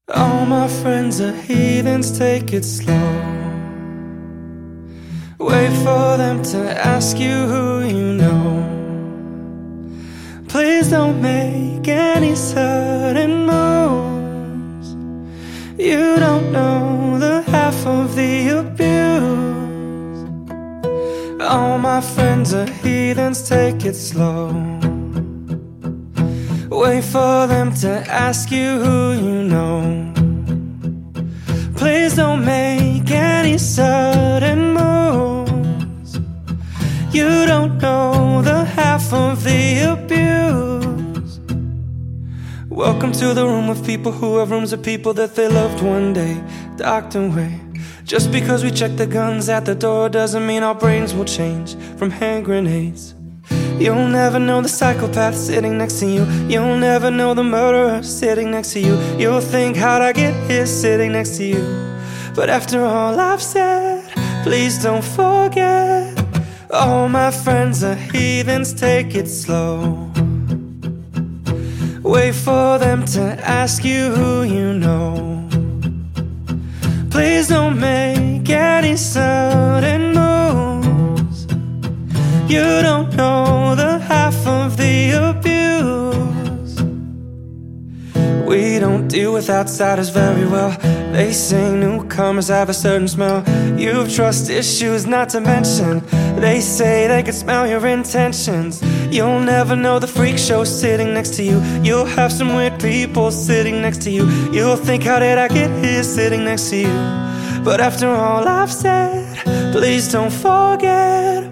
All my friends are heathens, take it slow. Wait for them to ask you who you know. Please don't make any sudden moves. You don't know the half of the abuse. All my friends are heathens, take it slow. Wait for them to ask you who you know. Please don't make any sudden moves. You don't know the half of the abuse. Welcome to the room of people who have rooms of people that they loved one day docked away. Just because we check the guns at the door doesn't mean our brains will change from hand grenades. You'll never know the psychopath sitting next to you. You'll never know the murderer sitting next to you. You'll think, how'd I get here sitting next to you? But after all I've said, please don't forget, all my friends are heathens, take it slow. Wait for them to ask you who you know. Please don't make any sudden moves. You don't know the half of the abuse. We don't deal with outsiders very well. They say newcomers have a certain smell. You've trust issues not to mention. They say they can smell your intentions. You'll never know the freak show sitting next to you. You'll have some weird people sitting next to you. You'll think, how did I get here sitting next to you? But after all I've said, please don't forget,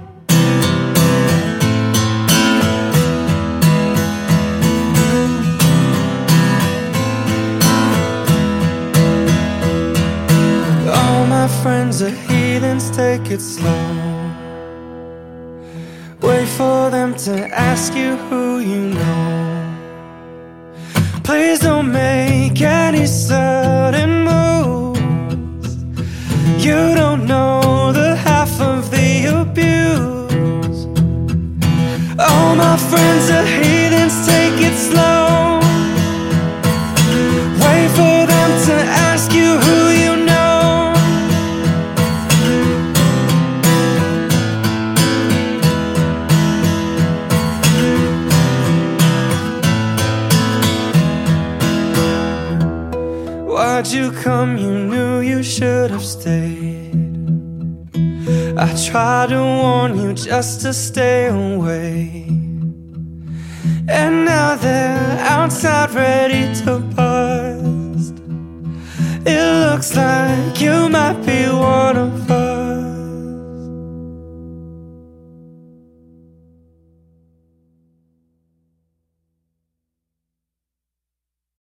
my friends are heathens, take it slow. Wait for them to ask you who you know. Please don't make any sudden moves. You don't know the half of the abuse. All my friends are heathens, take it slow. Wait for them to ask you who you know. Why'd you come? You knew you should have stayed. I tried to warn you just to stay away. And now they're outside ready to bust. It looks like